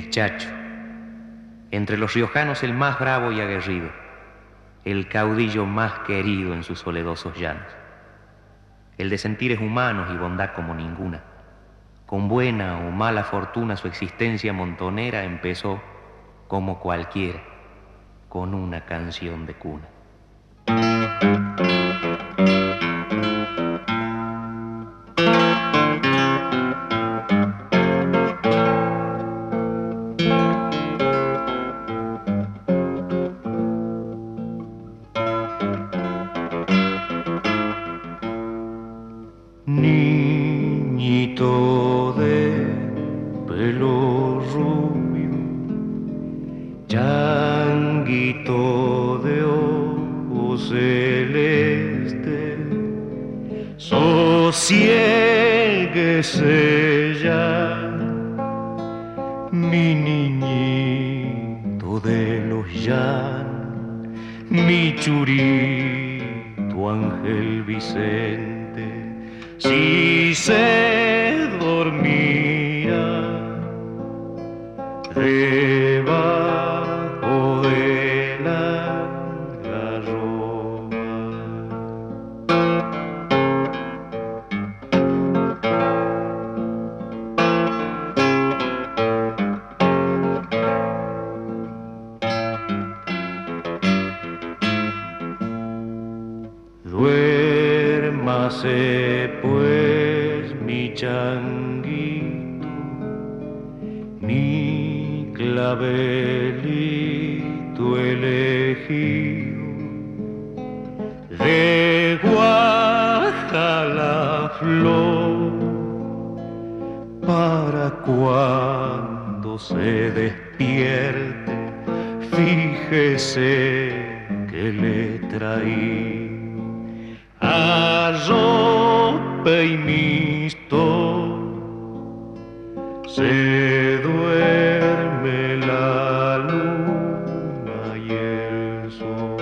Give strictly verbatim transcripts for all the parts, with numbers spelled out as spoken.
el Chacho, entre los riojanos el más bravo y aguerrido, el caudillo más querido en sus soledosos llanos, el de sentires humanos y bondad como ninguna. Con buena o mala fortuna su existencia montonera empezó, como cualquiera, con una canción de cuna. Niñito de pelo rubio, changuito de ojos celeste, sosiéguese ya, mi niñito de los llanos, mi churito Ángel Vicente. Si se dormía debajo de la garroba. Duérmase pues mi changuito, mi clavelito elegido, de Guajala flor, para cuando se despierte, fíjese que le traí arrope y misto. Se duerme la luna y el sol.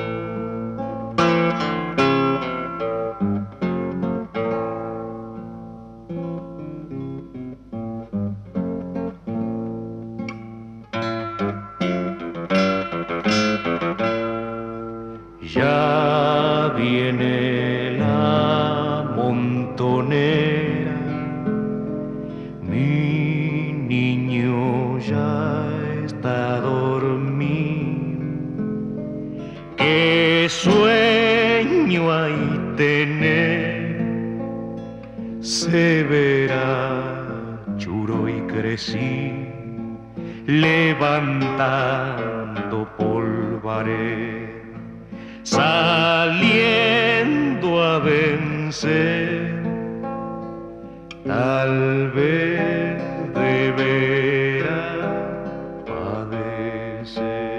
Ya viene la montonera, mi niño ya está dormido. Qué sueño hay tener, se verá churo y crecido, levantando polvareda, saliendo a vencer, tal vez deberá padecer,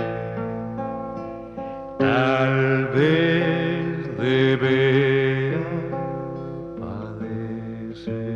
tal vez deberá padecer.